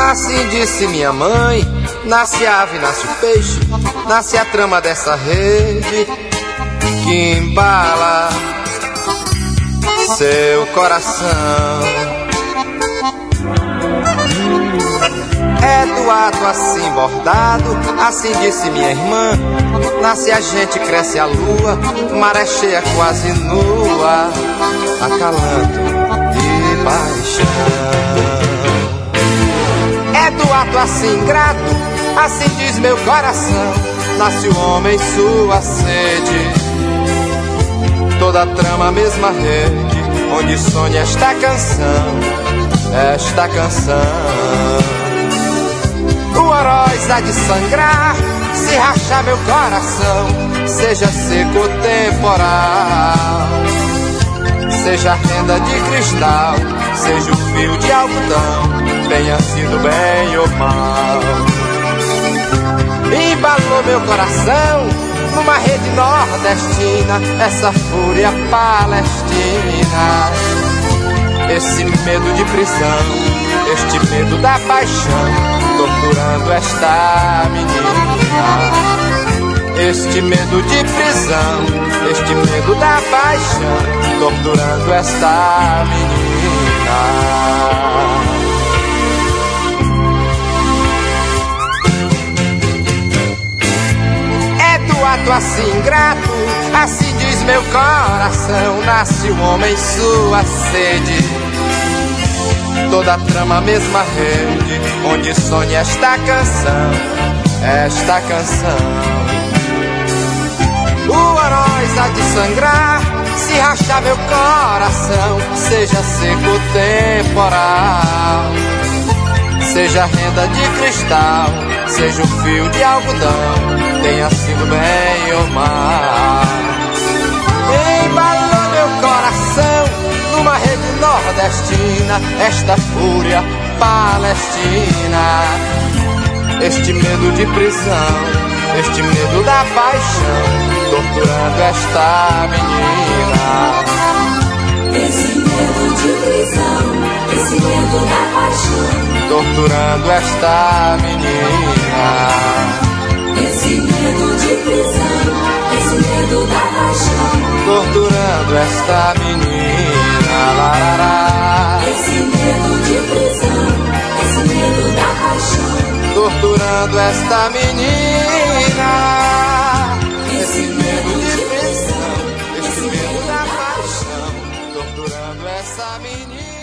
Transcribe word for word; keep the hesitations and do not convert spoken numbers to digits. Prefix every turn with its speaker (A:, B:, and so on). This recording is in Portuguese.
A: Assim disse minha mãe, nasce a ave, nasce o peixe, nasce a trama dessa rede que embala seu coração. É do ato assim bordado, assim disse minha irmã, nasce a gente, cresce a lua, maré cheia quase nua, acalanto de paixão. É do ato assim grato, assim diz meu coração, nasce o homem, sua sede, toda a trama, a mesma rede, onde sonha esta canção, esta canção. O Oroz há de sangrar, se rachar meu coração, seja seco ou temporal, seja renda de cristal, seja o fio de algodão, tenha sido bem ou mal. Embalou meu coração numa rede nordestina, essa fúria palestina, esse medo de prisão, este medo da paixão, torturando esta menina. Este medo de prisão, este medo da paixão, torturando esta menina. É do ato assim ingrato, assim diz meu coração, nasce o homem, sua sede, toda a trama, a mesma rede, onde sonha esta canção, esta canção. O Oroz há de sangrar, se rachar meu coração, seja seco ou temporal, seja renda de cristal, seja o fio de algodão, tenha sido bem ou mal. Embalou meu coração numa rede nordestina, esta fúria palestina, este medo de prisão, este medo da paixão, torturando esta menina.
B: Esse medo de prisão, esse medo da paixão,
A: torturando esta menina.
B: Esse medo de prisão, esse medo da paixão,
A: torturando esta menina. Lá, lá, lá.
B: Esse medo de prisão, esse medo da paixão,
A: torturando esta menina.
B: Esse medo de prisão,
A: esse medo da paixão, torturando essa menina.